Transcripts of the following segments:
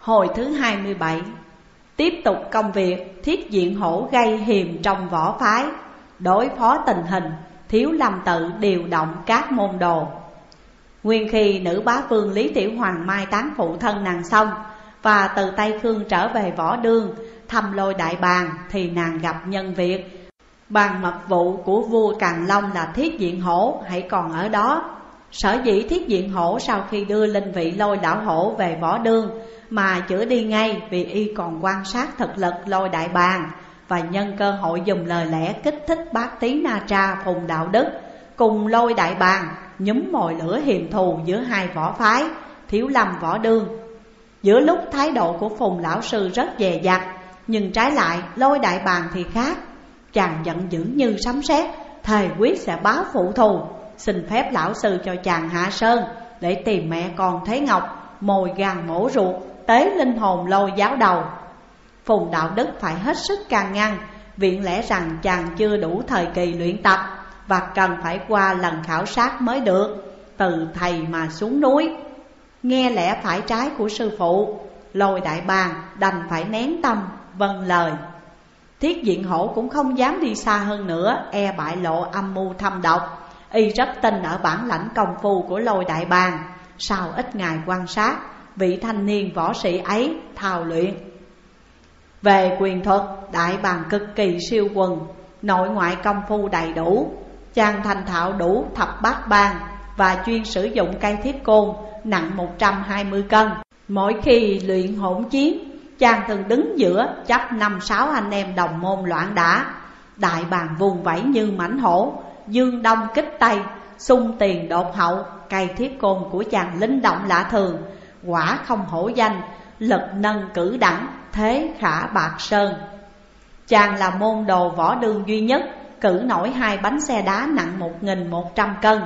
Hồi thứ 27. Tiếp tục công việc Thiết Diện Hổ gây hiềm trong võ phái. Đối phó tình hình, Thiếu Lâm Tự điều động các môn đồ. Nguyên khi nữ bá vương Lý Tiểu Hoàng mai táng phụ thân nàng xong, và từ Tây Khương trở về Võ Đương thăm Lôi Đại Bàng, thì nàng gặp nhân việc bàn mật vụ của vua Càn Long là Thiết Diện Hổ hãy còn ở đó. Sở dĩ Thiết Diện Hổ sau khi đưa linh vị Lôi Lão Hổ về Võ Đương mà chữa đi ngay, vì y còn quan sát thực lực Lôi Đại Bàng, và nhân cơ hội dùng lời lẽ kích thích Bát Tí Na Tra Phùng Đạo Đức cùng Lôi Đại Bàng nhúm mồi lửa hiềm thù giữa hai võ phái Thiếu Lâm Võ Đương. Giữa lúc thái độ của Phùng lão sư rất dè dặt, nhưng trái lại Lôi Đại Bàng thì khác. Chàng giận dữ như sấm sét, thề quyết sẽ báo phụ thù, xin phép lão sư cho chàng hạ sơn để tìm mẹ con Thế Ngọc, mồi gan mổ ruột, tế linh hồn Lôi giáo đầu. Phùng Đạo Đức phải hết sức can ngăn, viện lẽ rằng chàng chưa đủ thời kỳ luyện tập và cần phải qua lần khảo sát mới được, từ thầy mà xuống núi. Nghe lẽ phải trái của sư phụ, Lôi Đại Bàng đành phải nén tâm vâng lời. Thiết Diện Hổ cũng không dám đi xa hơn nữa, e bại lộ âm mưu thâm độc. Y rất tin ở bản lãnh công phu của Lôi Đại Bàng. Sau ít ngày quan sát, vị thanh niên võ sĩ ấy thao luyện. Về quyền thuật, Đại Bàng cực kỳ siêu quần, nội ngoại công phu đầy đủ. Chàng thành thạo đủ thập bát bang và chuyên sử dụng cây thiết côn nặng 120 cân. Mỗi khi luyện hỗn chiến, chàng thường đứng giữa chấp 5-6 anh em đồng môn loạn đả. Đại Bàng vùng vẫy như mãnh hổ, dương đông kích tây, xung tiền đột hậu. Cây thiết côn của chàng linh động lạ thường, quả không hổ danh, lực nâng cử đẳng, thế khả bạc sơn. Chàng là môn đồ Võ Đương duy nhất cử nổi 2 bánh xe đá nặng 1.100 cân.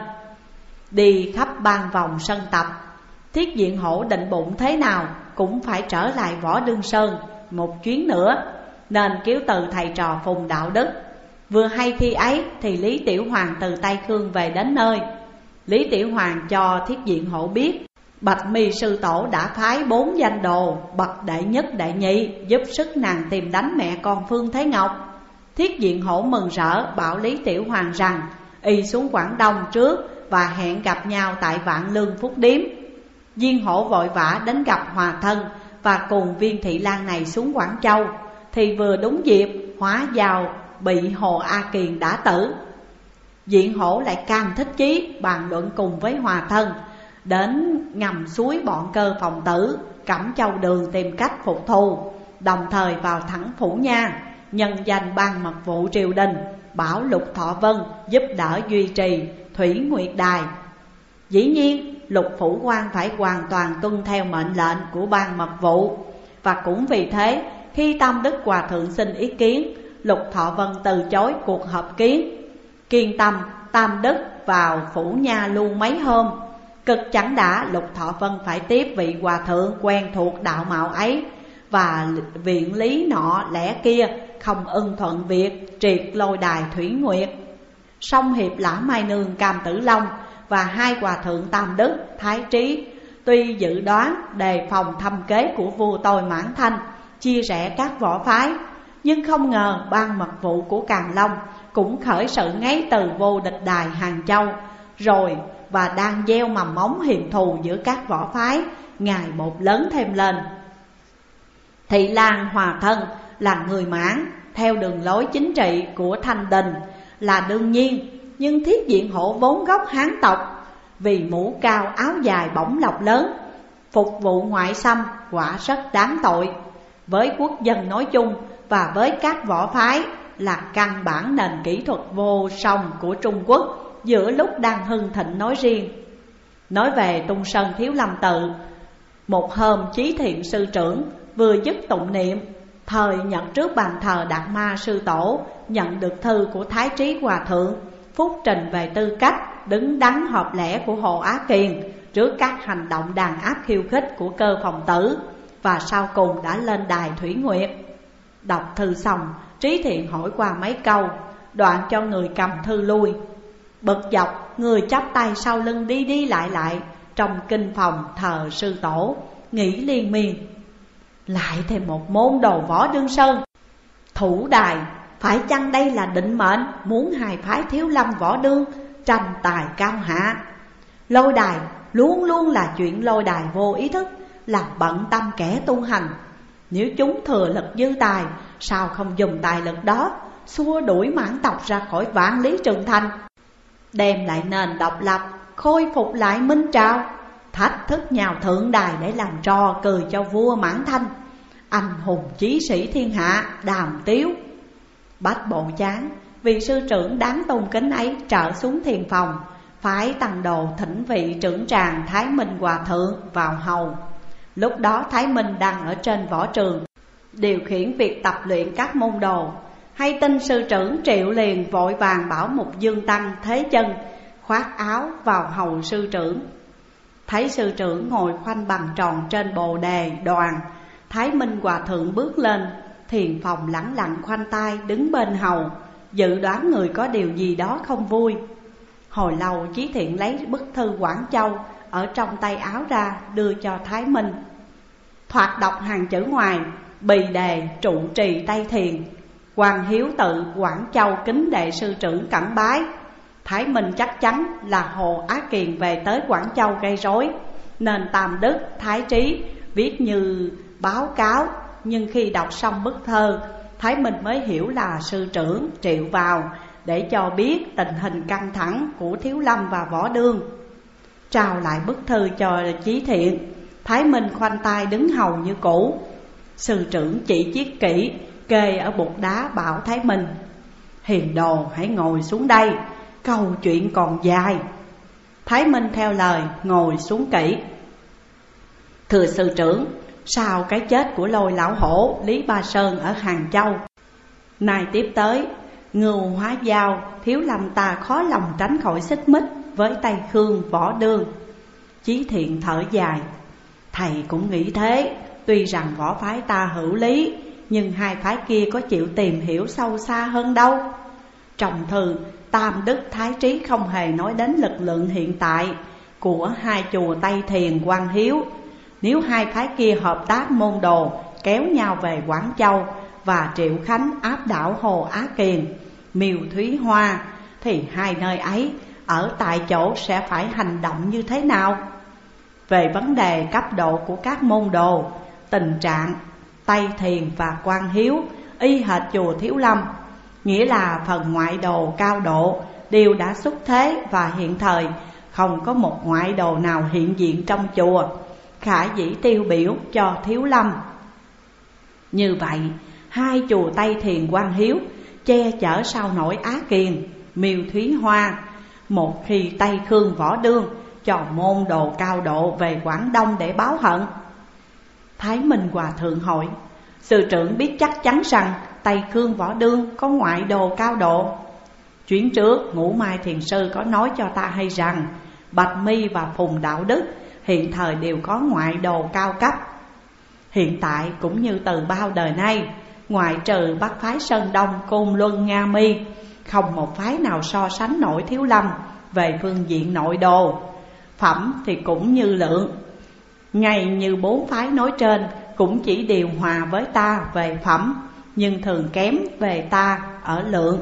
Đi khắp ban vòng sân tập, Thiết Diện Hổ định bụng thế nào cũng phải trở lại Võ Đương Sơn một chuyến nữa, nên kêu từ thầy trò Phùng Đạo Đức. Vừa hay khi ấy thì Lý Tiểu Hoàng từ Tây Khương về đến nơi. Lý Tiểu Hoàng cho Thiết Diện Hổ biết Bạch Mi sư tổ đã phái 4 danh đồ bậc đệ nhất đệ nhị giúp sức nàng tìm đánh mẹ con Phương Thế Ngọc. Thiết Diện Hổ mừng rỡ bảo Lý Tiểu Hoàng rằng y xuống Quảng Đông trước và hẹn gặp nhau tại Vạn Lương Phúc Điếm. Viên Hổ vội vã đến gặp hòa thân và cùng Viên Thị Lan này xuống Quảng Châu, thì vừa đúng dịp hóa giao bị Hồ A Kiền đã tử. Diện Hổ lại càng thích chí bàn luận cùng với hòa thân, đến ngầm suối bọn Cơ Phòng Tử, Cẩm Châu Đường tìm cách phục thù, đồng thời vào thẳng Phủ Nha, nhân danh ban mật vụ triều đình, bảo Lục Thọ Vân giúp đỡ duy trì Thủy Nguyệt Đài. Dĩ nhiên Lục Phủ quan phải hoàn toàn tuân theo mệnh lệnh của ban mật vụ, và cũng vì thế khi Tam Đức Hòa Thượng xin ý kiến, Lục Thọ Vân từ chối cuộc họp kiến. Kiên tâm Tam Đức vào Phủ Nha luôn mấy hôm, cực chẳng đã Lục Thọ Vân phải tiếp vị hòa thượng quen thuộc đạo mạo ấy, và viện lý nọ lẽ kia không ưng thuận việc triệt Lôi đài Thủy Nguyệt. Song hiệp Lã Mai Nương Cam Tử Long và 2 hòa thượng Tam Đức, Thái Trí tuy dự đoán đề phòng thâm kế của vua Tôi Mãn Thanh, chia rẽ các võ phái, nhưng không ngờ ban mật vụ của Càn Long cũng khởi sự ngay từ vô địch đài Hàng Châu rồi, và đang gieo mầm móng hiềm thù giữa các võ phái ngày một lớn thêm lên. Thị Lan hòa thân là người Mãn, theo đường lối chính trị của Thanh Đình là đương nhiên, nhưng Thiết Diện Hổ vốn gốc Hán tộc, vì mũ cao áo dài bổng lộc lớn, phục vụ ngoại xâm quả rất đáng tội. Với quốc dân nói chung và với các võ phái là căn bản nền kỹ thuật vô song của Trung Quốc giữa lúc đang hưng thịnh nói riêng. Nói về Tung Sơn Thiếu Lâm Tự, một hôm Chí Thiện sư trưởng vừa dứt tụng niệm, thời nhận trước bàn thờ Đạt Ma sư tổ nhận được thư của Thái Trí hòa thượng, phúc trình về tư cách đứng đắn hợp lẽ của Hồ Á Kiền trước các hành động đàn áp khiêu khích của Cơ Phòng Tử, và sau cùng đã lên đài Thủy Nguyệt. Đọc thư xong, Trí Thiện hỏi qua mấy câu, đoạn cho người cầm thư lui. Bực dọc, người chắp tay sau lưng đi đi lại trong kinh phòng thờ sư tổ, nghĩ liên miên. Lại thêm một môn đồ võ đương sơn. Thủ đài, phải chăng đây là định mệnh muốn hai phái Thiếu Lâm Võ Đương tranh tài cao hạ? Lôi đài luôn luôn là chuyện lôi đài vô ý thức, làm bận tâm kẻ tu hành. Nếu chúng thừa lực dư tài, sao không dùng tài lực đó xua đuổi mãn tộc ra khỏi vạn lý trường thành, đem lại nền độc lập, khôi phục lại minh trào, thách thức nhào thượng đài để làm trò cười cho vua Mãn Thanh, anh hùng chí sĩ thiên hạ Đàm Tiếu. Bách Bộ chán vị sư trưởng đáng tôn kính ấy trở xuống thiền phòng, phái tăng đồ thỉnh vị trưởng tràng Thái Minh Hòa Thượng vào hầu. Lúc đó Thái Minh đang ở trên võ trường, điều khiển việc tập luyện các môn đồ. Hay tin sư trưởng Triệu liền vội vàng bảo Mục Dương Tăng thế chân, khoác áo vào hầu sư trưởng. Thấy sư trưởng ngồi khoanh bằng tròn trên bồ đề đoàn, Thái Minh Hòa Thượng bước lên, thiền phòng lẳng lặng khoanh tay đứng bên hầu, dự đoán người có điều gì đó không vui. Hồi lâu Chí Thiện lấy bức thư Quảng Châu ở trong tay áo ra đưa cho Thái Minh. Thoạt đọc hàng chữ ngoài: bì đề trụ trì Tây Thiền, Hoàng Hiếu tự Quảng Châu kính đệ sư trưởng cẩn bái. Thái Minh chắc chắn là Hồ Á Kiền về tới Quảng Châu gây rối, nên Tam Đức Thái Trí viết như báo cáo. Nhưng khi đọc xong bức thơ, Thái Minh mới hiểu là sư trưởng triệu vào để cho biết tình hình căng thẳng của Thiếu Lâm và Võ Đương. Trao lại bức thư cho Chí Thiện, Thái Minh khoanh tay đứng hầu như cũ. Sư trưởng chỉ chiết kỹ kê ở bục đá bảo Thái Minh: hiền đồ hãy ngồi xuống đây, câu chuyện còn dài. Thái Minh theo lời ngồi xuống kỹ. Thưa sư trưởng, sau cái chết của Lôi Lão Hổ, Lý Ba Sơn ở Hàng Châu, nay tiếp tới Ngưu Hóa Giao, Thiếu Lâm ta khó lòng tránh khỏi xích mích với Tây Khương Võ Đương. Chí Thiện thở dài: thầy cũng nghĩ thế. Tuy rằng võ phái ta hữu lý, nhưng hai phái kia có chịu tìm hiểu sâu xa hơn đâu. Trong thư, Tam Đức Thái Trí không hề nói đến lực lượng hiện tại của hai chùa Tây Thiền, Quan Hiếu. Nếu hai phái kia hợp tác môn đồ, kéo nhau về Quảng Châu và Triệu Khánh áp đảo Hồ Á Kiền, Miêu Thúy Hoa, thì hai nơi ấy ở tại chỗ sẽ phải hành động như thế nào? Về vấn đề cấp độ của các môn đồ, tình trạng Tây Thiền và Quan Hiếu y hệt chùa Thiếu Lâm, nghĩa là phần ngoại đồ cao độ đều đã xuất thế, và hiện thời không có một ngoại đồ nào hiện diện trong chùa khả dĩ tiêu biểu cho Thiếu Lâm. Như vậy, hai chùa Tây Thiền, Quan Hiếu che chở sao nổi Á Kiền, Miêu Thúy Hoa. Một khi Tây Khương Võ Đương cho môn đồ cao độ về Quảng Đông để báo hận. Thái Minh Hòa Thượng hỏi: sư trưởng biết chắc chắn rằng Tây Khương Võ Đương có ngoại đồ cao độ? Chuyến trước Ngũ Mai Thiền Sư có nói cho ta hay rằng Bạch Mi và Phùng Đạo Đức hiện thời đều có ngoại đồ cao cấp. Hiện tại cũng như từ bao đời nay, ngoại trừ Bắc phái Sơn Đông, Côn Luân, Nga Mi, không một phái nào so sánh nổi Thiếu Lâm về phương diện nội đồ. Phẩm thì cũng như lượng, ngay như bốn phái nói trên cũng chỉ điều hòa với ta về phẩm, nhưng thường kém về ta ở lượng.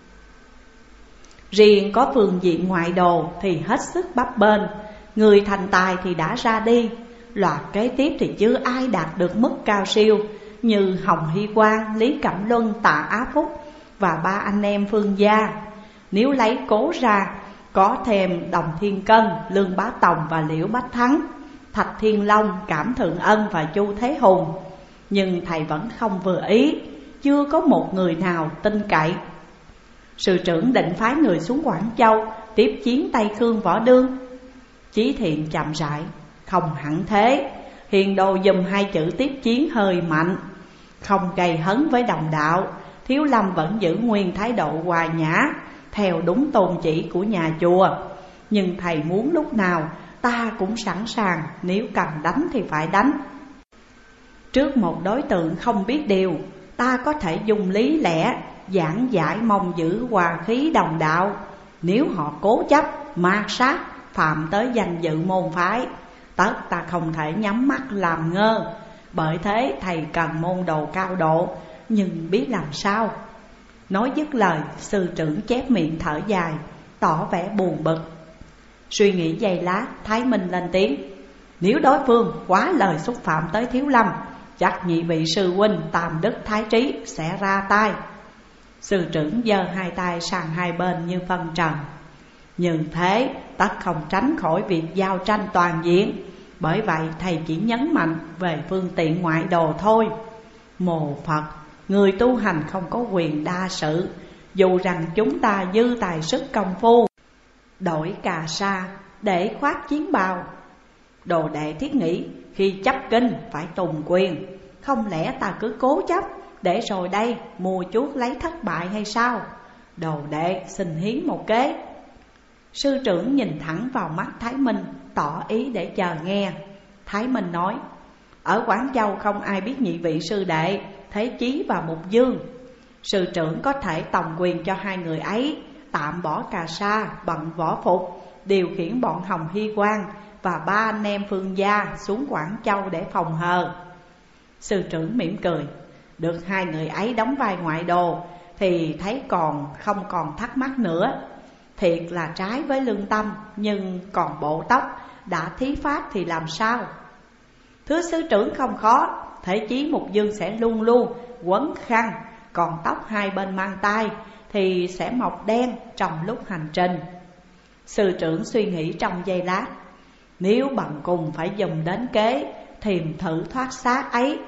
Riêng có phương diện ngoại đồ thì hết sức bấp bênh. Người thành tài thì đã ra đi, loạt kế tiếp thì chưa ai đạt được mức cao siêu như Hồng Hy Quang, Lý Cẩm Luân, Tạ Á Phúc và ba anh em Phương Gia. Nếu lấy cố ra, có thêm Đồng Thiên Cân, Lương Bá Tòng và Liễu Bách Thắng, Thạch Thiên Long, Cảm Thượng Ân và Chu Thế Hùng. Nhưng thầy vẫn không vừa ý, chưa có một người nào tin cậy. Sư trưởng định phái người xuống Quảng Châu tiếp chiến Tây Khương Võ Đương. Chí Thiện chậm rãi: không hẳn thế. Hiền đồ dùm hai chữ tiếp chiến hơi mạnh, không gây hấn với đồng đạo. Thiếu Lâm vẫn giữ nguyên thái độ hòa nhã, theo đúng tôn chỉ của nhà chùa. Nhưng thầy muốn lúc nào ta cũng sẵn sàng, nếu cần đánh thì phải đánh. Trước một đối tượng không biết điều, ta có thể dùng lý lẽ giảng giải, mong giữ hòa khí đồng đạo. Nếu họ cố chấp ma sát, phạm tới danh dự môn phái, tất ta không thể nhắm mắt làm ngơ. bởi thế thầy cần môn đồ cao độ, nhưng biết làm sao. Nói dứt lời, sư trưởng chép miệng thở dài, tỏ vẻ buồn bực. Suy nghĩ giây lát, Thái Minh lên tiếng: nếu đối phương quá lời xúc phạm tới Thiếu Lâm, chắc nhị vị sư huynh Tam Đức Thái Trí sẽ ra tay. Sư trưởng giơ hai tay sang hai bên như phân trần. Như thế tất không tránh khỏi việc giao tranh toàn diện. Bởi vậy thầy chỉ nhấn mạnh về phương tiện ngoại đồ thôi. Mồ Phật, người tu hành không có quyền đa sự. Dù rằng chúng ta dư tài sức công phu, đổi cà sa để khoác chiến bào. Đồ đệ thiết nghĩ khi chấp kinh phải tùng quyền, không lẽ ta cứ cố chấp để rồi đây mua chuốc lấy thất bại hay sao? Đồ đệ xin hiến một kế. Sư trưởng nhìn thẳng vào mắt Thái Minh, tỏ ý để chờ nghe. Thái Minh nói: ở Quảng Châu không ai biết nhị vị sư đệ Thế Chí và Mục Dương. Sư trưởng có thể tòng quyền cho hai người ấy tạm bỏ cà sa, bận võ phục, điều khiển bọn Hồng Hy Quang và ba anh em Phương gia xuống Quảng Châu để phòng hờ. Sư trưởng mỉm cười: được hai người ấy đóng vai ngoại đồ thì thấy không còn thắc mắc nữa. Thiệt là trái với lương tâm, nhưng còn bộ tóc đã thí pháp thì làm sao? Thưa sư trưởng không khó, Thế Chí Mục Dương sẽ luôn luôn quấn khăn, còn tóc hai bên mang tai thì sẽ mọc đen trong lúc hành trình. Sư trưởng suy nghĩ trong giây lát: nếu bằng cùng phải dùng đến kế thiềm thử thoát xác ấy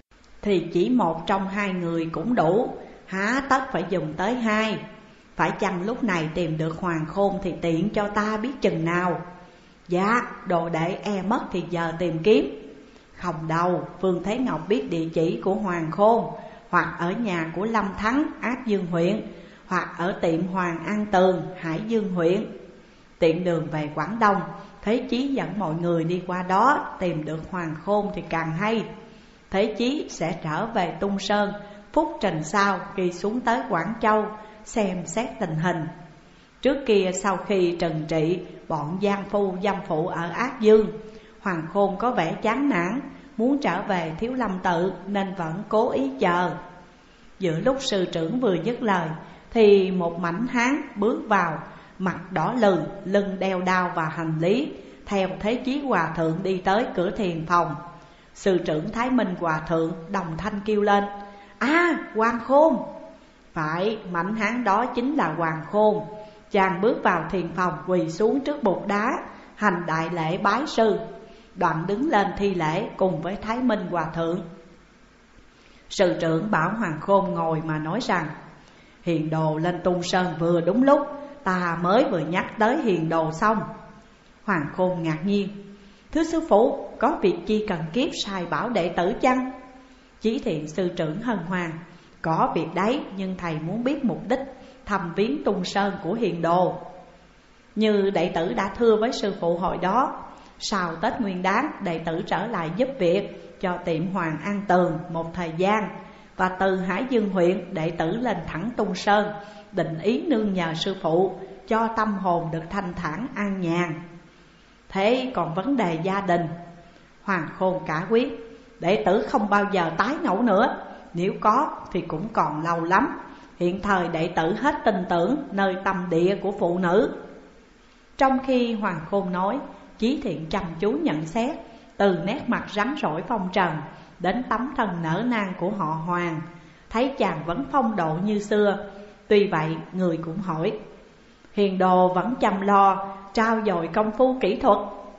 thì chỉ một trong hai người cũng đủ, há tất phải dùng tới hai. Phải chăng lúc này tìm được Hoàng Khôn thì tiện cho ta biết chừng nào? Dạ, đồ đệ e mất thì giờ tìm kiếm. Không đâu, Phương Thế Ngọc biết địa chỉ của Hoàng Khôn, hoặc ở nhà của Lâm Thắng, Áp Dương huyện, hoặc ở tiệm Hoàng An Tường, Hải Dương huyện. Tiện đường về Quảng Đông, Thế Chí dẫn mọi người đi qua đó, tìm được Hoàng Khôn thì càng hay. Thế Chí sẽ trở về Tung Sơn, phúc trình sau khi xuống tới Quảng Châu xem xét tình hình. Trước kia sau khi trừng trị bọn gian phu dâm phụ ở Ác Dương, Hoàng Khôn có vẻ chán nản, muốn trở về Thiếu Lâm tự nên vẫn cố ý chờ. Giữa lúc sư trưởng vừa dứt lời thì một mảnh hán bước vào, mặt đỏ lừ, lưng đeo đao và hành lý, theo Thế Chí Hòa thượng đi tới cửa thiền phòng. Sư trưởng Thái Minh Hòa thượng đồng thanh kêu lên: à, Hoàng Khôn! Phải, mảnh hán đó chính là Hoàng Khôn. Chàng bước vào thiền phòng, quỳ xuống trước bục đá, hành đại lễ bái sư, đoạn đứng lên thi lễ cùng với Thái Minh Hòa thượng. Sư trưởng bảo Hoàng Khôn ngồi mà nói rằng: hiền đồ lên Tung Sơn vừa đúng lúc, ta mới vừa nhắc tới hiền đồ xong. Hoàng Khôn ngạc nhiên: thưa sư phụ, có việc chi cần kiếp sai bảo đệ tử chăng? Chí thiện sư trưởng hân hoan: có việc đấy, nhưng thầy muốn biết mục đích thăm viếng Tung Sơn của hiền đồ. Như đệ tử đã thưa với sư phụ hồi đó, sau Tết Nguyên Đán đệ tử trở lại giúp việc cho tiệm Hoàng An Tường một thời gian, và từ Hải Dương huyện đệ tử lên thẳng Tung Sơn, định ý nương nhờ sư phụ cho tâm hồn được thanh thản an nhàn. Thế còn vấn đề gia đình, Hoàng Khôn cả quyết: đệ tử không bao giờ tái ngẫu nữa, nếu có thì cũng còn lâu lắm. Hiện thời đệ tử hết tin tưởng nơi tâm địa của phụ nữ. Trong khi Hoàng Khôn nói, Chí Thiện chăm chú nhận xét, từ nét mặt rắn rỏi phong trần đến tấm thân nở nang của họ Hoàng, thấy chàng vẫn phong độ như xưa. Tuy vậy người cũng hỏi: hiền đồ vẫn chăm lo trao dồi công phu kỹ thuật?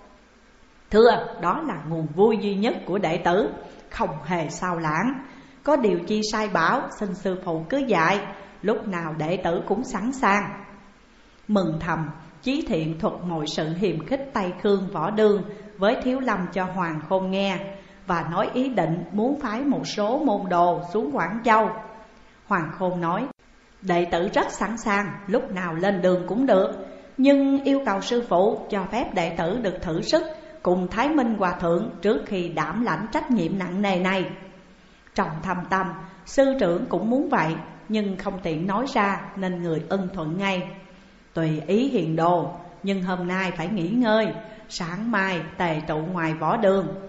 Thưa, đó là nguồn vui duy nhất của đệ tử, không hề sao lãng. Có điều chi sai bảo, xin sư phụ cứ dạy, lúc nào đệ tử cũng sẵn sàng. Mừng thầm, Chí Thiện thuật mọi sự hiềm khích Tây Khương Võ Đương với Thiếu Lâm cho Hoàng Khôn nghe, và nói ý định muốn phái một số môn đồ xuống Quảng Châu. Hoàng Khôn nói: đệ tử rất sẵn sàng, lúc nào lên đường cũng được, nhưng yêu cầu sư phụ cho phép đệ tử được thử sức cùng Thái Minh Hòa thượng trước khi đảm lãnh trách nhiệm nặng nề này. Trong thâm tâm, sư trưởng cũng muốn vậy, nhưng không tiện nói ra nên người ưng thuận ngay: tùy ý hiền đồ, nhưng hôm nay phải nghỉ ngơi, sáng mai tề tụ ngoài võ đường.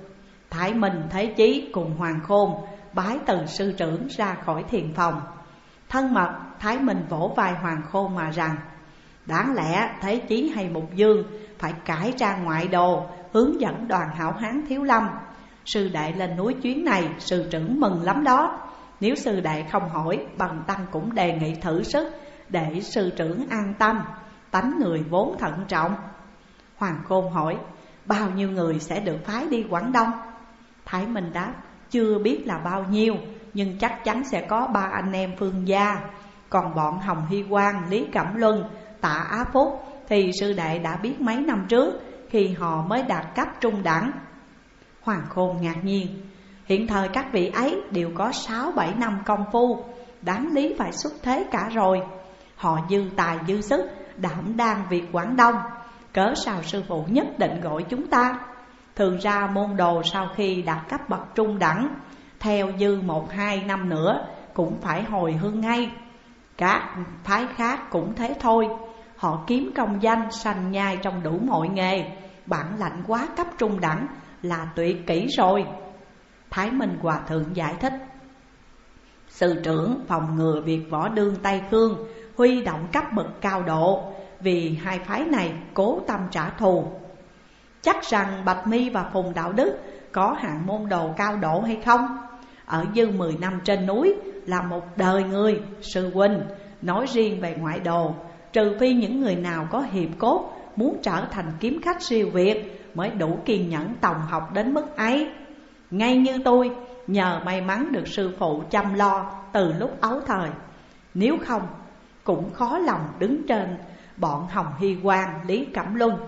Thái Minh, Thế Chí cùng Hoàng Khôn bái từ sư trưởng ra khỏi thiền phòng. Thân mật, Thái Minh vỗ vai Hoàng Khôn mà rằng: đáng lẽ Thế Chí hay Mục Dương phải cải trang ngoại đồ, hướng dẫn đoàn hảo hán Thiếu Lâm. Sư đệ lên núi chuyến này, sư trưởng mừng lắm đó. Nếu sư đệ không hỏi, Bần tăng cũng đề nghị thử sức, để sư trưởng an tâm. Tánh người vốn thận trọng. Hoàng Khôn hỏi: bao nhiêu người sẽ được phái đi Quảng Đông? Thái Minh đáp: chưa biết là bao nhiêu, nhưng chắc chắn sẽ có 3 anh em Phương gia. Còn bọn Hồng Hy Quang, Lý Cẩm Luân, Tạ Á Phúc thì sư đệ đã biết mấy năm trước, khi họ mới đạt cấp trung đẳng. Hoàng Khôn ngạc nhiên: hiện thời các vị ấy đều có 6-7 năm công phu, đáng lý phải xuất thế cả rồi. Họ dư tài dư sức, đảm đang việc Quảng Đông, cớ sao sư phụ nhất định gọi chúng ta? Thường ra môn đồ sau khi đạt cấp bậc trung đẳng, theo dư 1-2 năm nữa cũng phải hồi hương ngay. Các phái khác cũng thế thôi. Họ kiếm công danh sanh nhai trong đủ mọi nghề, bản lãnh quá cấp trung đẳng là tuyệt kỹ rồi. Thái Minh Hòa thượng giải thích: sư trưởng phòng ngừa việc võ đương Tây Khương huy động cấp bậc cao độ, vì hai phái này cố tâm trả thù. Chắc rằng Bạch Mi và Phùng Đạo Đức có hạng môn đồ cao độ hay không? Ở dư 10 năm trên núi là một đời người. Sư huynh nói riêng về ngoại đồ, trừ phi những người nào có hiệp cốt muốn trở thành kiếm khách siêu việt mới đủ kiên nhẫn tòng học đến mức ấy. Ngay như tôi, nhờ may mắn được sư phụ chăm lo từ lúc ấu thời, nếu không cũng khó lòng đứng trên bọn Hồng Hy Quang, Lý Cẩm Luân.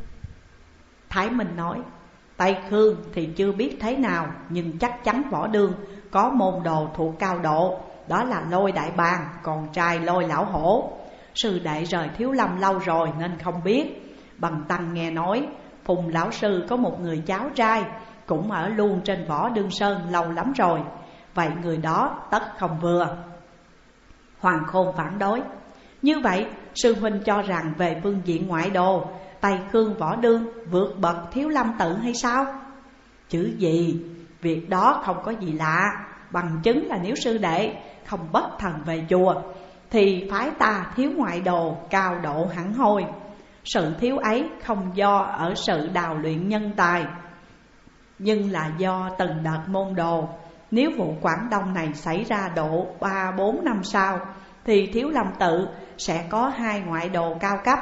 Thái Minh nói: Tây Khương thì chưa biết thế nào, nhưng chắc chắn võ đương có môn đồ thuộc cao độ, đó là Lôi Đại Bàng, con trai Lôi Lão Hổ. Sư đệ rời Thiếu Lâm lâu rồi nên không biết. Bần tăng nghe nói Phùng lão sư có một người cháu trai cũng ở luôn trên Võ Đương Sơn lâu lắm rồi, vậy người đó tất không vừa. Hoàng Khôn phản đối: như vậy sư huynh cho rằng về phương diện ngoại đồ, Tây Khương Võ Đương vượt bậc Thiếu Lâm tự hay sao? Chứ gì, việc đó không có gì lạ. Bằng chứng là nếu sư đệ không bất thần về chùa, thì phái ta thiếu ngoại đồ cao độ hẳn hoi. Sự thiếu ấy không do ở sự đào luyện nhân tài, nhưng là do từng đợt môn đồ. Nếu vụ Quảng Đông này xảy ra độ 3-4 năm sau, thì Thiếu Lâm tự sẽ có 2 ngoại đồ cao cấp.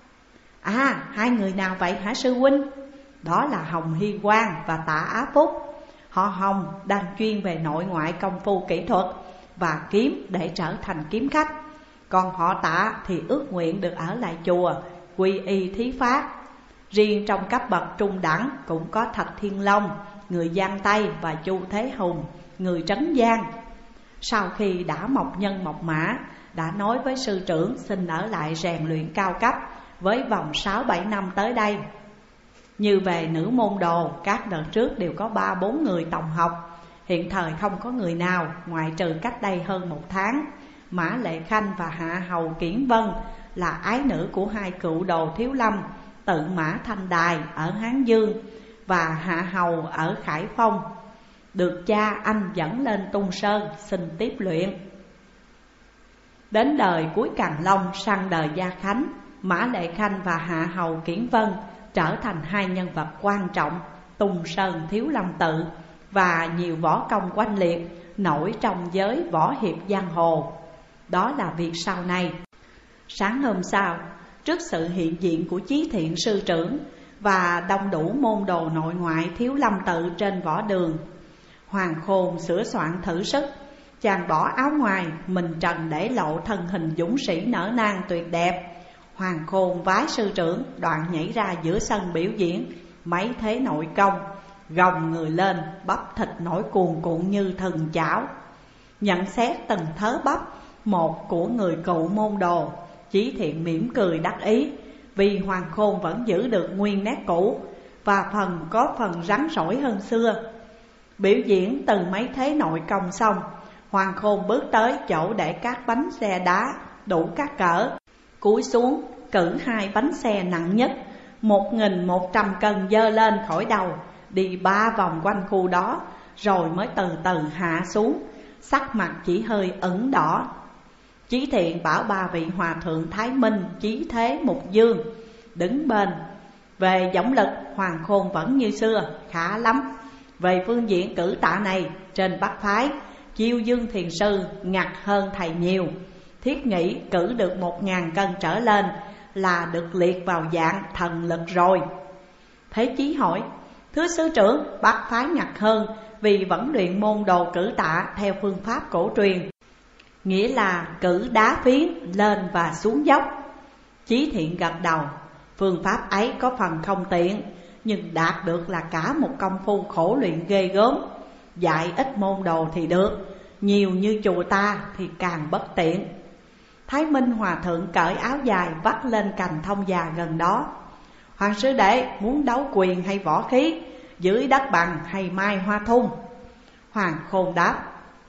À, 2 người nào vậy hả sư huynh? Đó là Hồng Hy Quang và Tạ Á Phúc. Họ Hồng đang chuyên về nội ngoại công phu kỹ thuật và kiếm để trở thành kiếm khách. Còn họ Tạ thì ước nguyện được ở lại chùa quy y thí pháp. Riêng trong cấp bậc trung đẳng cũng có Thạch Thiên Long, người Giang Tây, và Chu Thế Hùng, người Trấn Giang. Sau khi đã mộc nhân mộc mã, đã nói với sư trưởng xin ở lại rèn luyện cao cấp với vòng 6-7 năm tới đây. Như về nữ môn đồ, các đợt trước đều có 3-4 người tòng học. Hiện thời không có người nào, ngoại trừ cách đây hơn 1 tháng. Mã Lệ Khanh và Hạ Hầu Kiển Vân là ái nữ của 2 cựu đồ Thiếu Lâm, Tự Mã Thanh Đài ở Hán Dương và Hạ Hầu ở Khải Phong, được cha anh dẫn lên Tung Sơn xin tiếp luyện. Đến đời cuối Càn Long sang đời Gia Khánh, Mã Lệ Khanh và Hạ Hầu Kiển Vân trở thành 2 nhân vật quan trọng Tung Sơn Thiếu Lâm tự, và nhiều võ công oanh liệt nổi trong giới võ hiệp giang hồ. Đó là việc sau này. Sáng hôm sau, trước sự hiện diện của Chí Thiện sư trưởng và đông đủ môn đồ nội ngoại Thiếu Lâm tự trên võ đường, Hoàng Khôn sửa soạn thử sức. Chàng bỏ áo ngoài, mình trần để lộ thân hình dũng sĩ nở nang tuyệt đẹp. Hoàng Khôn vái sư trưởng, đoạn nhảy ra giữa sân biểu diễn mấy thế nội công, gồng người lên, bắp thịt nổi cuồn cuộn như thần chảo. Nhận xét từng thớ bắp một của người cựu môn đồ, Chí Thiện mỉm cười đắc ý, vì Hoàng Khôn vẫn giữ được nguyên nét cũ và có phần rắn rỏi hơn xưa. Biểu diễn từ mấy thế nội công xong, Hoàng Khôn bước tới chỗ để các bánh xe đá đủ các cỡ, cúi xuống cử 2 bánh xe nặng nhất 1.100 cân dơ lên khỏi đầu, đi 3 vòng quanh khu đó, rồi mới từ từ hạ xuống, sắc mặt chỉ hơi ửng đỏ. Chí Thiện bảo 3 vị hòa thượng Thái Minh, Chí Thế, Mục Dương đứng bên. Về giọng lực, Hoàng Khôn vẫn như xưa, khá lắm. Về phương diện cử tạ này, trên Bắc phái, Chiêu Dương Thiền Sư ngặt hơn thầy nhiều. Thiết nghĩ cử được 1000 cân trở lên là được liệt vào dạng thần lực rồi. Thế Chí hỏi: thưa sư trưởng, Bắc phái ngặt hơn vì vẫn luyện môn đồ cử tạ theo phương pháp cổ truyền, nghĩa là cử đá phiến lên và xuống dốc. Chí Thiện gật đầu. Phương pháp ấy có phần không tiện, nhưng đạt được là cả một công phu khổ luyện ghê gớm. Dạy ít môn đồ thì được, nhiều như chùa ta thì càng bất tiện. Thái Minh hòa thượng cởi áo dài vắt lên cành thông già gần đó. Hoàng sư đệ muốn đấu quyền hay võ khí, dưới đất bằng hay mai hoa thung? Hoàng Khôn đáp: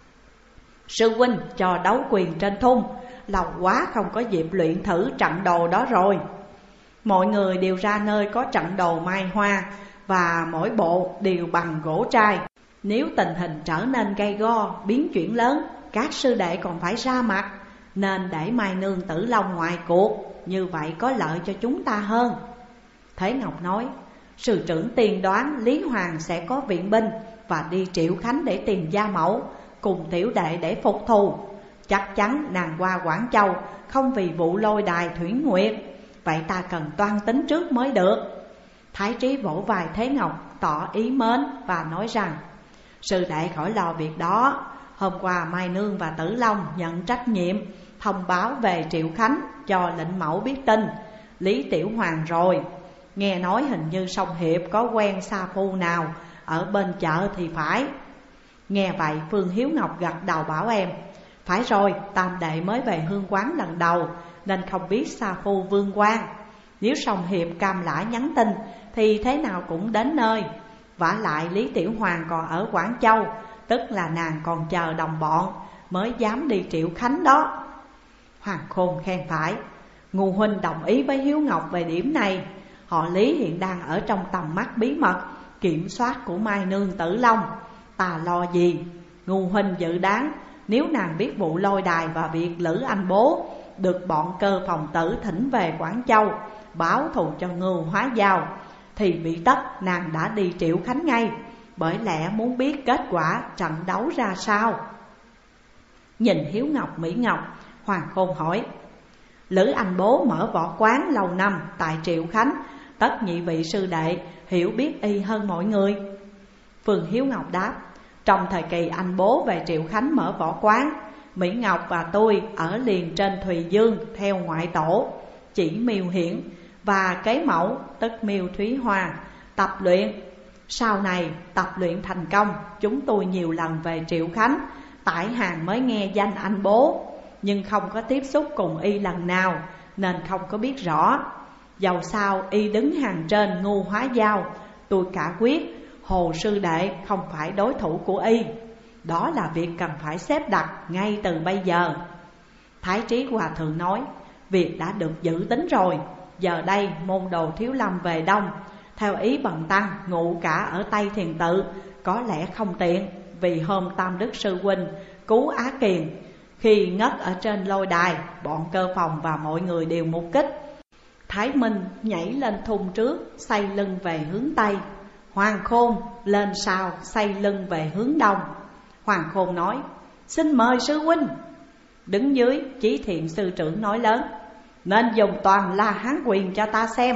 sư huynh cho đấu quyền trên thung, lâu quá không có dịp luyện thử trận đồ đó rồi. Mọi người đều ra nơi có trận đồ mai hoa, và mỗi bộ đều bằng gỗ trai. Nếu tình hình trở nên gay go, biến chuyển lớn, các sư đệ còn phải ra mặt, nên để Mai Nương Tử Long ngoài cuộc, như vậy có lợi cho chúng ta hơn. Thế Ngọc nói: sư trưởng tiên đoán Lý Hoàng sẽ có viện binh và đi Triệu Khánh để tìm gia mẫu, cùng tiểu đệ để phục thù. Chắc chắn nàng qua Quảng Châu không vì vụ lôi đài Thủy Nguyệt, vậy ta cần toan tính trước mới được. Thái Trí vỗ vai Thế Ngọc tỏ ý mến và nói rằng: sư đệ khỏi lo việc đó. Hôm qua Mai Nương và Tử Long nhận trách nhiệm thông báo về Triệu Khánh cho lệnh mẫu biết tin Lý Tiểu Hoàng rồi. Nghe nói hình như Song Hiệp có quen sa phu nào ở bên chợ thì phải. Nghe vậy Phương Hiếu Ngọc gật đầu bảo em: phải rồi, tam đệ mới về hương quán lần đầu nên không biết sa phu Vương Quang. Nếu Song Hiệp cam lãi nhắn tin thì thế nào cũng đến nơi. Vả lại Lý Tiểu Hoàng còn ở Quảng Châu, tức là nàng còn chờ đồng bọn mới dám đi Triệu Khánh đó. Hoàng Khôn khen phải. Ngô huynh đồng ý với Hiếu Ngọc về điểm này. Họ Lý hiện đang ở trong tầm mắt bí mật kiểm soát của Mai Nương Tử Long. Ta lo gì? Ngô huynh dự đoán nếu nàng biết vụ lôi đài và việc Lữ Anh Bố được bọn Cơ Phòng Tử thỉnh về Quảng Châu báo thù cho Ngưu Hóa Giao, thì bị tất nàng đã đi Triệu Khánh ngay, bởi lẽ muốn biết kết quả trận đấu ra sao. Nhìn Hiếu Ngọc, Mỹ Ngọc, Hoàng Khôn hỏi: Lữ Anh Bố mở võ quán lâu năm tại Triệu Khánh, tất nhị vị sư đệ hiểu biết y hơn mọi người. Phương Hiếu Ngọc đáp: trong thời kỳ anh Bố về Triệu Khánh mở võ quán, Mỹ Ngọc và tôi ở liền trên Thùy Dương theo ngoại tổ chỉ Miêu Hiển và kế mẫu tức Miêu Thúy Hoa tập luyện. Sau này tập luyện thành công, chúng tôi nhiều lần về Triệu Khánh tải hàng mới nghe danh anh Bố, nhưng không có tiếp xúc cùng y lần nào nên không có biết rõ. Dầu sao y đứng hàng trên Ngưu Hóa Giao, tôi cả quyết Hồ sư đệ không phải đối thủ của y. Đó là việc cần phải xếp đặt ngay từ bây giờ. Thái Trí Hòa thượng nói: việc đã được dự tính rồi. Giờ đây môn đồ Thiếu Lâm về Đông, theo ý bần tăng ngụ cả ở Tây Thiền Tự, có lẽ không tiện. Vì hôm Tam Đức Sư huynh cứu Á Kiền, khi ngất ở trên lôi đài, bọn Cơ Phòng và mọi người đều mục kích. Thái Minh nhảy lên thung trước, xoay lưng về hướng Tây. Hoàng Khôn lên sau, xoay lưng về hướng Đông. Hoàng Khôn nói: xin mời sư huynh. Đứng dưới, Chí Thiện sư trưởng nói lớn: nên dùng toàn La Hán quyền cho ta xem.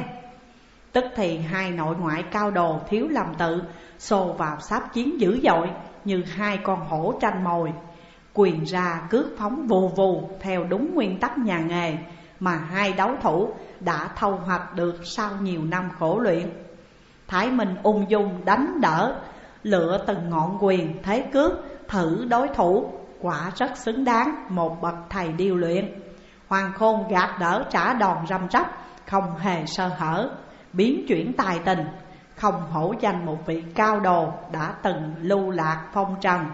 Tức thì hai nội ngoại cao đồ Thiếu Lâm Tự xô vào sáp chiến dữ dội như hai con hổ tranh mồi, quyền ra cước phóng vù vù theo đúng nguyên tắc nhà nghề mà hai đấu thủ đã thâu hoạch được sau nhiều năm khổ luyện. Thái Minh ung dung đánh đỡ, lựa từng ngọn quyền thế cước thử đối thủ, quả rất xứng đáng một bậc thầy điêu luyện. Hoàng Khôn gạt đỡ trả đòn răm rắp, không hề sơ hở, biến chuyển tài tình, không hổ danh một vị cao đồ đã từng lưu lạc phong trần.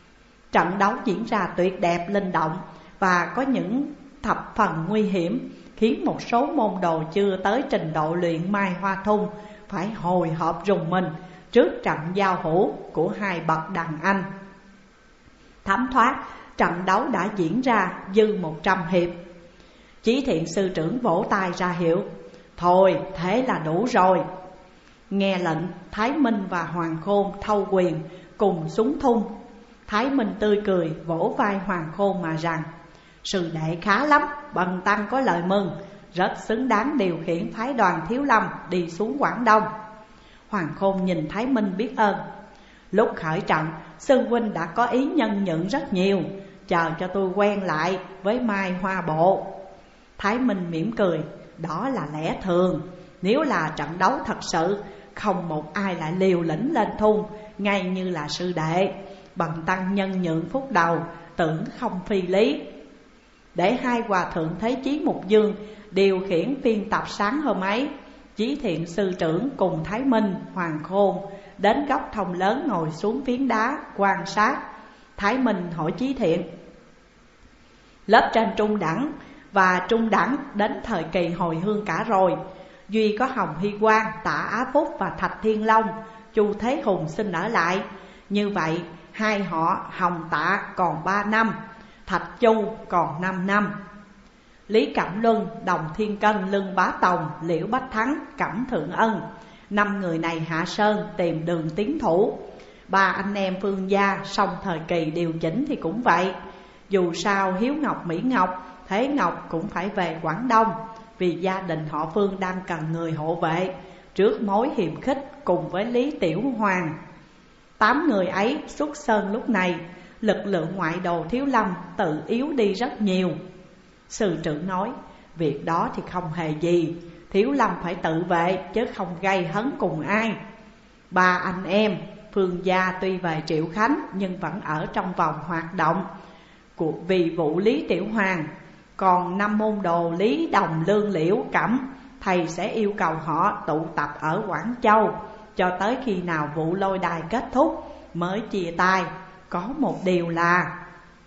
Trận đấu diễn ra tuyệt đẹp linh động và có những thập phần nguy hiểm, khiến một số môn đồ chưa tới trình độ luyện mai hoa thung phải hồi hộp rùng mình trước trận giao hữu của hai bậc đàn anh. Thấm thoát trận đấu đã diễn ra dư 100 hiệp. Chí Thiện sư trưởng vỗ tay ra hiệu: thôi thế là đủ rồi. Nghe lệnh, Thái Minh và Hoàng Khôn thâu quyền cùng súng thung. Thái Minh tươi cười vỗ vai Hoàng Khôn mà rằng: sư đệ khá lắm, bần tăng có lời mừng, rất xứng đáng điều khiển phái đoàn Thiếu Lâm đi xuống Quảng Đông. Hoàng Khôn nhìn Thái Minh biết ơn. Lúc khởi trận, sư huynh đã có ý nhân nhượng rất nhiều, chờ cho tôi quen lại với Mai Hoa Bộ. Thái Minh mỉm cười: đó là lẽ thường. Nếu là trận đấu thật sự, không một ai lại liều lĩnh lên thung ngay như là sư đệ. Bần tăng nhân nhượng phút đầu, tưởng không phi lý. Để hai hòa thượng Thế Chí Mục Dương điều khiển phiên tập sáng hôm ấy, Chí Thiện sư trưởng cùng Thái Minh, Hoàng Khôn đến góc thông lớn ngồi xuống phiến đá quan sát. Thái Minh hỏi Chí Thiện: lớp trên trung đẳng và trung đẳng đến thời kỳ hồi hương cả rồi, duy có Hồng Hy Quang, Tạ Á Phúc và Thạch Thiên Long, Chu Thế Hùng xin ở lại. Như vậy hai họ Hồng Tạ còn 3 năm, Thạch Chu còn 5 năm. Lý Cẩm Luân, Đồng Thiên Cân, Lương Bá Tòng, Liễu Bách Thắng, Cẩm Thượng Ân, 5 người này hạ sơn tìm đường tiến thủ. 3 anh em Phương gia xong thời kỳ điều chỉnh thì cũng vậy. Dù sao Hiếu Ngọc, Mỹ Ngọc, Thế Ngọc cũng phải về Quảng Đông, vì gia đình họ Phương đang cần người hộ vệ trước mối hiềm khích cùng với Lý Tiểu Hoàng. 8 người ấy xuất sơn lúc này, lực lượng ngoại đồ Thiếu Lâm tự yếu đi rất nhiều. Sư trưởng nói: việc đó thì không hề gì, Thiếu Lâm phải tự vệ chứ không gây hấn cùng ai. 3 anh em Phương gia tuy về Triệu Khánh nhưng vẫn ở trong vòng hoạt động vì vụ Lý Tiểu Hoàng. Còn 5 môn đồ Lý, Đồng, Lương, Liễu, Cẩm, thầy sẽ yêu cầu họ tụ tập ở Quảng Châu cho tới khi nào vụ lôi đài kết thúc mới chia tay. Có một điều là...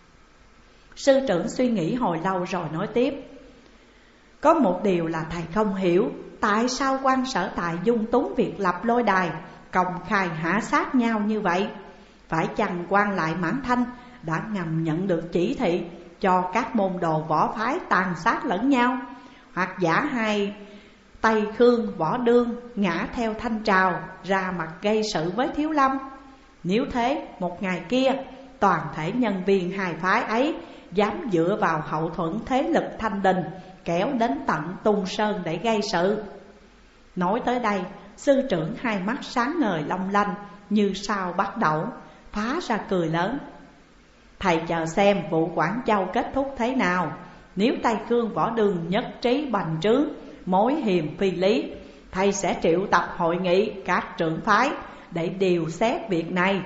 Sư trưởng suy nghĩ hồi lâu rồi nói tiếp: có một điều là thầy không hiểu, tại sao quan Sở Tại dung túng việc lập lôi đài, công khai hạ sát nhau như vậy? Phải chăng quan lại Mãn Thanh đã ngầm nhận được chỉ thị cho các môn đồ võ phái tàn sát lẫn nhau, hoặc giả hai Tây Khương, Võ Đương ngã theo thanh trào ra mặt gây sự với Thiếu Lâm? Nếu thế, một ngày kia toàn thể nhân viên hai phái ấy dám dựa vào hậu thuẫn thế lực Thanh Đình kéo đến tận Tung Sơn để gây sự. Nói tới đây, sư trưởng hai mắt sáng ngời long lanh như sao bắt đậu, phá ra cười lớn: thầy chờ xem vụ Quảng Châu kết thúc thế nào. Nếu Tây Khương, Võ Đương nhất trí bành trướng mối hiềm phi lý, thầy sẽ triệu tập hội nghị các trưởng phái để điều xét việc này.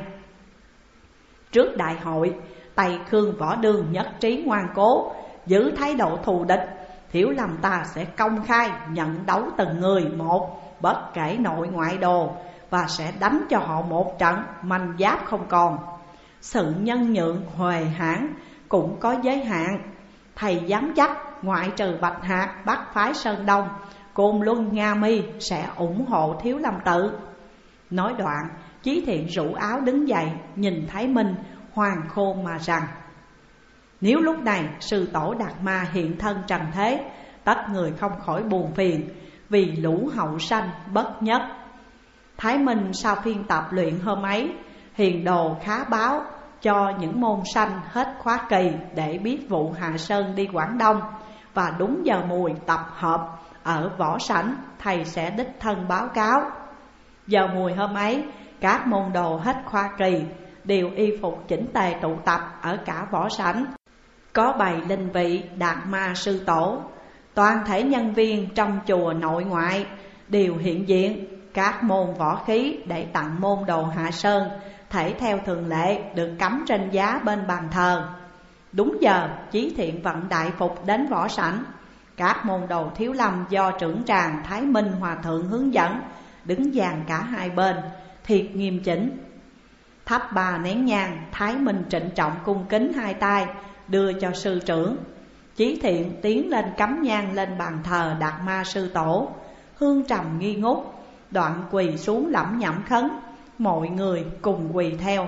Trước đại hội, Tây Khương, Võ Đương nhất trí ngoan cố giữ thái độ thù địch, Thiếu Lâm ta sẽ công khai nhận đấu từng người một, bất kể nội ngoại đồ, và sẽ đánh cho họ một trận manh giáp không còn. Sự nhân nhượng huề hãn cũng có giới hạn. Thầy dám chắc ngoại trừ Bạch Hạc, Bắc phái Sơn Đông, Côn Luân, Nga Mi sẽ ủng hộ Thiếu Lâm tự. Nói đoạn, Chí Thiện rủ áo đứng dậy, nhìn Thái Minh, Hoàng Khôn mà rằng: nếu lúc này sư tổ Đạt Ma hiện thân trần thế, tất người không khỏi buồn phiền, vì lũ hậu sanh bất nhất. Thái Minh sau phiên tập luyện hôm ấy, hiền đồ khá báo cho những môn sanh hết khóa kỳ để biết vụ hạ sơn đi Quảng Đông, và đúng giờ mùi tập hợp ở võ sảnh, thầy sẽ đích thân báo cáo. Giờ mùi hôm ấy, các môn đồ hết khoa kỳ đều y phục chỉnh tề tụ tập ở cả võ sảnh. Có bày linh vị Đạt Ma sư tổ, toàn thể nhân viên trong chùa nội ngoại đều hiện diện. Các môn võ khí để tặng môn đồ hạ sơn thể theo thường lệ được cắm trên giá bên bàn thờ. Đúng giờ, Chí Thiện vận đại phục đến võ sảnh. Các môn đồ Thiếu Lâm do trưởng tràng Thái Minh Hòa Thượng hướng dẫn đứng dàn cả hai bên, thiệt nghiêm chỉnh. Thắp 3 nén nhang, Thái Minh trịnh trọng cung kính hai tay đưa cho sư trưởng. Chí Thiện tiến lên cắm nhang lên bàn thờ Đạt Ma sư tổ, hương trầm nghi ngút, đoạn quỳ xuống lẩm nhẩm khấn: mọi người cùng quỳ theo.